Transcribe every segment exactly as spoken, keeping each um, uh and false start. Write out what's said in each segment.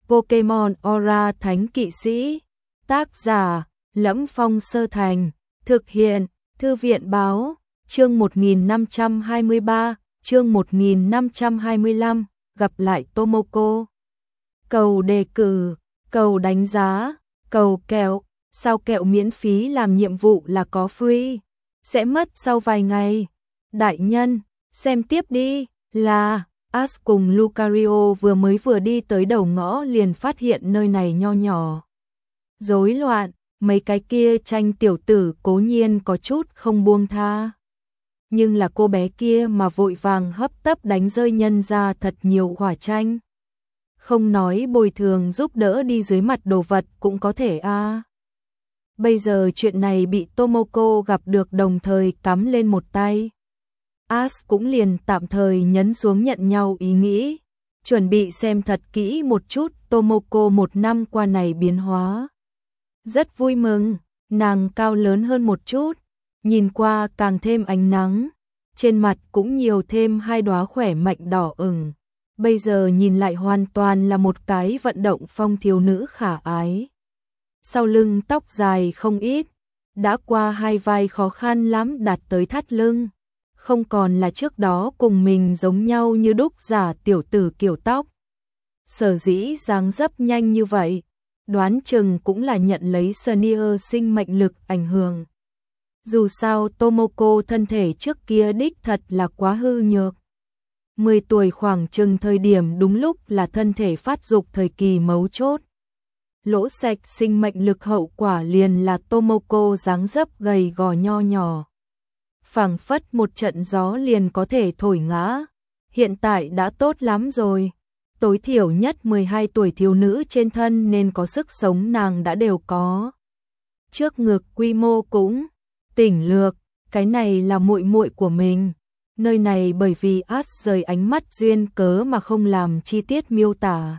Pokemon Aura Thánh Kỵ Sĩ. Tác giả: Lẫm Phong Sơ Thành. Thực hiện: Thư viện báo. Chương một nghìn năm trăm hai mươi ba, chương một nghìn năm trăm hai mươi lăm, gặp lại Tomoko. Cầu đề cử, cầu đánh giá, cầu kẹo, sao kẹo miễn phí làm nhiệm vụ là có free, sẽ mất sau vài ngày. Đại nhân, xem tiếp đi. Là Ash cùng Lucario vừa mới vừa đi tới đầu ngõ liền phát hiện nơi này nho nhỏ rối loạn, mấy cái kia tranh tiểu tử cố nhiên có chút không buông tha. Nhưng là cô bé kia mà vội vàng hấp tấp đánh rơi nhân ra thật nhiều hỏa tranh. Không nói bồi thường giúp đỡ đi dưới mặt đồ vật cũng có thể a. À. Bây giờ chuyện này bị Tomoko gặp được đồng thời cắm lên một tay. Ash cũng liền tạm thời nhấn xuống nhận nhau ý nghĩ, chuẩn bị xem thật kỹ một chút Tomoko một năm qua này biến hóa. Rất vui mừng, nàng cao lớn hơn một chút, nhìn qua càng thêm ánh nắng, trên mặt cũng nhiều thêm hai đóa khỏe mạnh đỏ ửng. Bây giờ nhìn lại hoàn toàn là một cái vận động phong thiếu nữ khả ái. Sau lưng tóc dài không ít, đã qua hai vai khó khăn lắm đạt tới thắt lưng. Không còn là trước đó cùng mình giống nhau như đúc giả tiểu tử kiểu tóc. Sở dĩ dáng dấp nhanh như vậy, đoán chừng cũng là nhận lấy Senior sinh mệnh lực ảnh hưởng. Dù sao Tomoko thân thể trước kia đích thật là quá hư nhược. mười tuổi khoảng chừng thời điểm đúng lúc là thân thể phát dục thời kỳ mấu chốt. Lỗ sạch sinh mệnh lực hậu quả liền là Tomoko dáng dấp gầy gò nho nhỏ. Phảng phất một trận gió liền có thể thổi ngã. Hiện tại đã tốt lắm rồi. Tối thiểu nhất mười hai tuổi thiếu nữ trên thân nên có sức sống nàng đã đều có. Trước ngực quy mô cũng tỉnh lược, cái này là muội muội của mình. Nơi này bởi vì Ash rời ánh mắt duyên cớ mà không làm chi tiết miêu tả.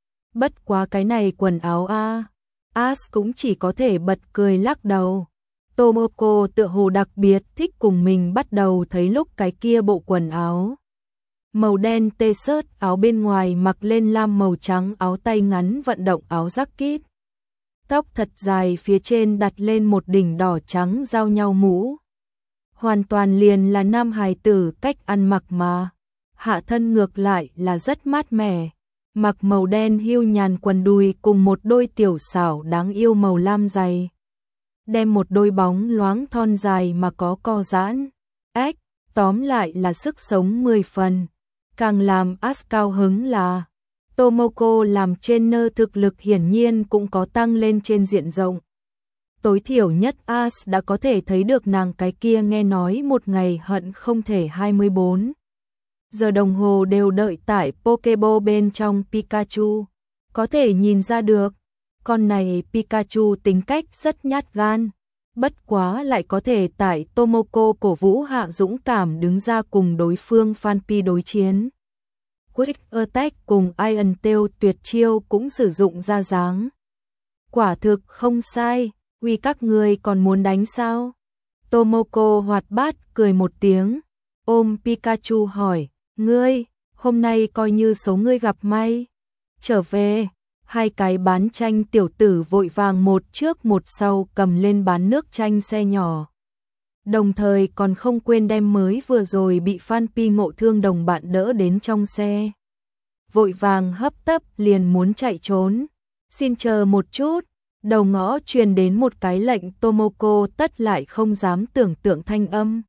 Bất quá cái này quần áo a, Ash cũng chỉ có thể bật cười lắc đầu. Tomoko tựa hồ đặc biệt thích cùng mình bắt đầu thấy lúc cái kia bộ quần áo. Màu đen t-shirt áo bên ngoài mặc lên lam màu trắng áo tay ngắn vận động áo jacket. Tóc thật dài phía trên đặt lên một đỉnh đỏ trắng giao nhau mũ. Hoàn toàn liền là nam hài tử cách ăn mặc mà. Hạ thân ngược lại là rất mát mẻ. Mặc màu đen hưu nhàn quần đùi cùng một đôi tiểu xảo đáng yêu màu lam dày. Đem một đôi bóng loáng thon dài mà có co giãn. Ếch, tóm lại là sức sống mười phần. Càng làm Ash cao hứng là Tomoko làm trainer thực lực hiển nhiên cũng có tăng lên trên diện rộng. Tối thiểu nhất Ash đã có thể thấy được nàng cái kia nghe nói một ngày hận không thể hai mươi bốn giờ đồng hồ đều đợi tại Pokeball bên trong Pikachu. Có thể nhìn ra được, con này Pikachu tính cách rất nhát gan. Bất quá lại có thể tại Tomoko cổ vũ hạ dũng cảm đứng ra cùng đối phương Phanpy đối chiến. Quick Attack cùng Iron Tail tuyệt chiêu cũng sử dụng ra dáng. Quả thực không sai, uy các người còn muốn đánh sao? Tomoko hoạt bát cười một tiếng, ôm Pikachu hỏi, ngươi, hôm nay coi như số ngươi gặp may. Trở về, hai cái bán tranh tiểu tử vội vàng một trước một sau cầm lên bán nước tranh xe nhỏ. Đồng thời còn không quên đem mới vừa rồi bị Phanpy ngộ thương đồng bạn đỡ đến trong xe. Vội vàng hấp tấp liền muốn chạy trốn. Xin chờ một chút, đầu ngõ truyền đến một cái lệnh Tomoko tất lại không dám tưởng tượng thanh âm.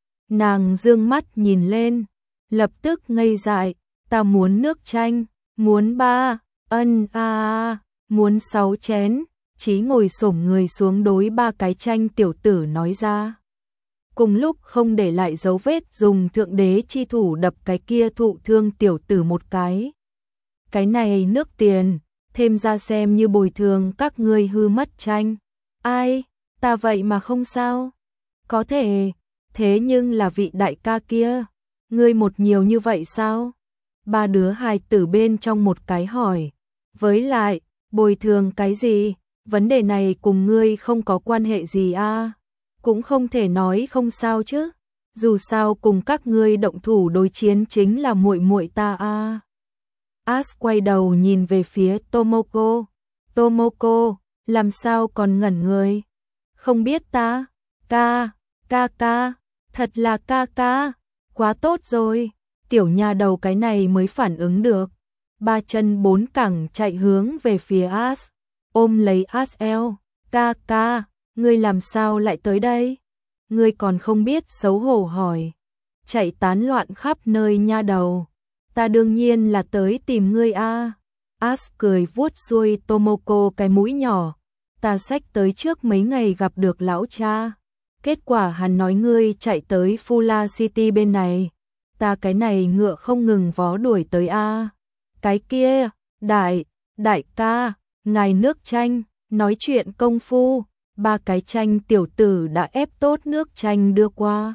Nàng dương mắt nhìn lên, lập tức ngây dại, ta muốn nước chanh, muốn ba, ân a à, muốn sáu chén, Chí ngồi xổm người xuống đối ba cái tranh tiểu tử nói ra. Cùng lúc không để lại dấu vết dùng thượng đế chi thủ đập cái kia thụ thương tiểu tử một cái. Cái này nước tiền, thêm ra xem như bồi thường các ngươi hư mất tranh. Ai, ta vậy mà không sao. Có thể, thế nhưng là vị đại ca kia, ngươi một nhiều như vậy sao? Ba đứa hài tử bên trong một cái hỏi. Với lại, bồi thường cái gì? Vấn đề này cùng ngươi không có quan hệ gì a? À? Cũng không thể nói không sao chứ. Dù sao cùng các ngươi động thủ đối chiến chính là muội muội ta a. À. As quay đầu nhìn về phía Tomoko. Tomoko, làm sao còn ngẩn người? Không biết ta? Ca, ca ca, thật là ca ca, quá tốt rồi. Tiểu nha đầu cái này mới phản ứng được. Ba chân bốn cẳng chạy hướng về phía As, ôm lấy As eo. Ca ca, ngươi làm sao lại tới đây? Ngươi còn không biết xấu hổ hỏi. Chạy tán loạn khắp nơi nha đầu. Ta đương nhiên là tới tìm ngươi a. As cười vuốt xuôi Tomoko cái mũi nhỏ. Ta xách tới trước mấy ngày gặp được lão cha. Kết quả hắn nói ngươi chạy tới Fulla City bên này. Ta cái này ngựa không ngừng vó đuổi tới a. Cái kia, đại, đại ca, ngài nước chanh, nói chuyện công phu, ba cái chanh tiểu tử đã ép tốt nước chanh đưa qua.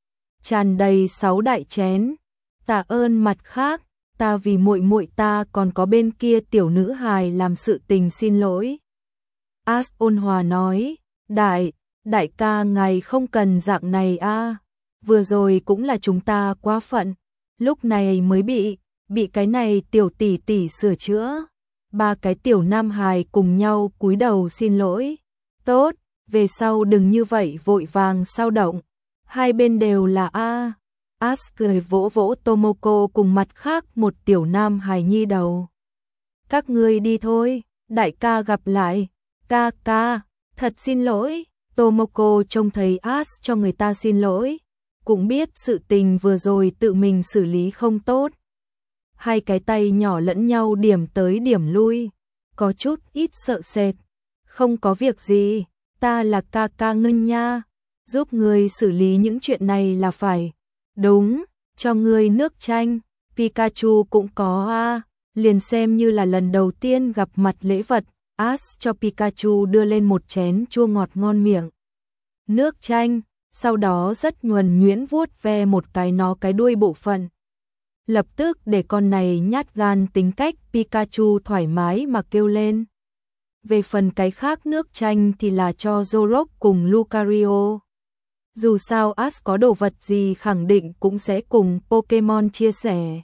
Tràn đầy sáu đại chén. Tạ ơn mặt khác, ta vì muội muội ta còn có bên kia tiểu nữ hài làm sự tình xin lỗi. As ôn hòa nói, đại, đại ca ngài không cần dạng này a. Vừa rồi cũng là chúng ta quá phận, lúc này mới bị, bị cái này tiểu tỷ tỷ sửa chữa. Ba cái tiểu nam hài cùng nhau cúi đầu xin lỗi. Tốt, về sau đừng như vậy vội vàng sao động. Hai bên đều là a. As cười vỗ vỗ Tomoko cùng mặt khác một tiểu nam hài nhi đầu. Các ngươi đi thôi, đại ca gặp lại. Ca ca, thật xin lỗi. Tomoko trông thấy As cho người ta xin lỗi, cũng biết sự tình vừa rồi tự mình xử lý không tốt. Hai cái tay nhỏ lẫn nhau điểm tới điểm lui, có chút ít sợ sệt. Không có việc gì, ta là ca ca ngân nha, giúp ngươi xử lý những chuyện này là phải. Đúng, cho ngươi nước chanh, Pikachu cũng có a, liền xem như là lần đầu tiên gặp mặt lễ vật. As cho Pikachu đưa lên một chén chua ngọt ngon miệng nước chanh, sau đó rất nhuần nhuyễn vuốt ve một cái nó cái đuôi bộ phận. Lập tức để con này nhát gan tính cách Pikachu thoải mái mà kêu lên. Về phần cái khác nước chanh thì là cho Zorok cùng Lucario. Dù sao As có đồ vật gì khẳng định cũng sẽ cùng Pokemon chia sẻ.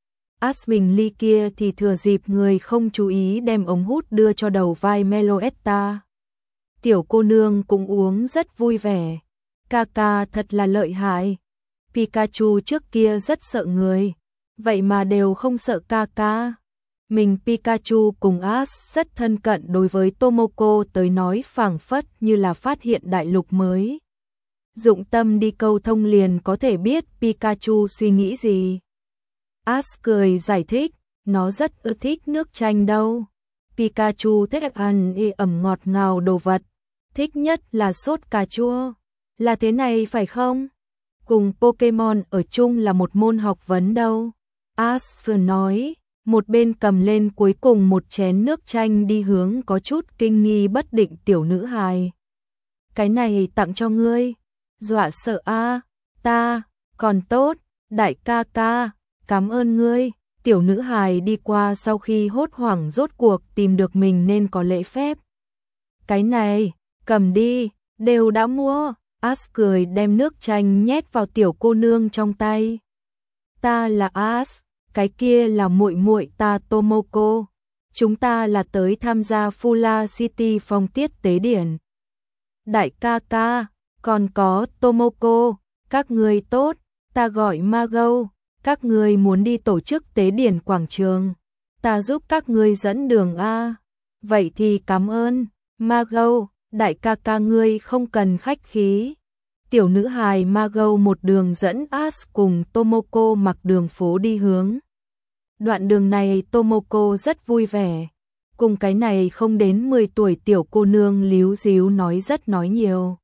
As bình ly kia thì thừa dịp người không chú ý đem ống hút đưa cho đầu vai Meloetta. Tiểu cô nương cũng uống rất vui vẻ. Kaka thật là lợi hại. Pikachu trước kia rất sợ người, vậy mà đều không sợ Kaka. Mình Pikachu cùng As rất thân cận, đối với Tomoko tới nói phảng phất như là phát hiện đại lục mới. Dụng tâm đi câu thông liền có thể biết Pikachu suy nghĩ gì. As cười giải thích, nó rất ưa thích nước chanh đâu. Pikachu thích ăn ê ẩm ngọt ngào đồ vật, thích nhất là sốt cà chua. Là thế này phải không? Cùng Pokemon ở chung là một môn học vấn đâu. As vừa nói, một bên cầm lên cuối cùng một chén nước chanh đi hướng có chút kinh nghi bất định tiểu nữ hài. Cái này tặng cho ngươi. Dọa sợ a. Ta, còn tốt, đại ca ca, cảm ơn ngươi. Tiểu nữ hài đi qua sau khi hốt hoảng rốt cuộc tìm được mình nên có lễ phép. Cái này, cầm đi, đều đã mua. As cười đem nước chanh nhét vào tiểu cô nương trong tay. Ta là As, cái kia là muội muội ta Tomoko. Chúng ta là tới tham gia Fulla City phong tiết tế điển. Đại ca ca, còn có Tomoko, các người tốt, ta gọi Mago, các người muốn đi tổ chức tế điển quảng trường, ta giúp các người dẫn đường a. Vậy thì cảm ơn, Mago, đại ca ca ngươi không cần khách khí. Tiểu nữ hài Mago một đường dẫn As cùng Tomoko mặc đường phố đi hướng. Đoạn đường này Tomoko rất vui vẻ, cùng cái này không đến mười tuổi tiểu cô nương líu díu nói rất nói nhiều.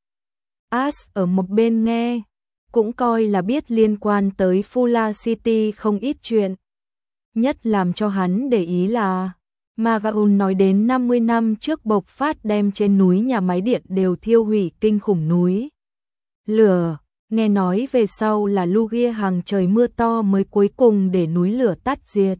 As ở một bên nghe, cũng coi là biết liên quan tới Fulla City không ít chuyện. Nhất làm cho hắn để ý là Magaun nói đến năm mươi năm trước bộc phát đem trên núi nhà máy điện đều thiêu hủy kinh khủng núi lửa, nghe nói về sau là Lugia hàng trời mưa to mới cuối cùng để núi lửa tắt diệt.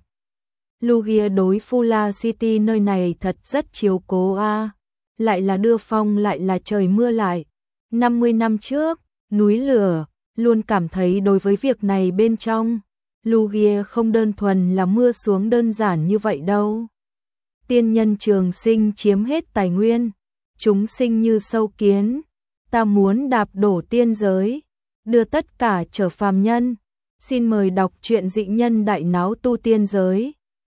Lugia đối Fulla City nơi này thật rất chiếu cố a, lại là đưa phong lại là trời mưa lại. năm mươi năm trước, núi lửa, luôn cảm thấy đối với việc này bên trong Lugia không đơn thuần là mưa xuống đơn giản như vậy đâu. Tiên nhân trường sinh chiếm hết tài nguyên, chúng sinh như sâu kiến, ta muốn đạp đổ tiên giới, đưa tất cả trở phàm nhân. Xin mời đọc truyện Dị Nhân Đại Náo Tu Tiên Giới.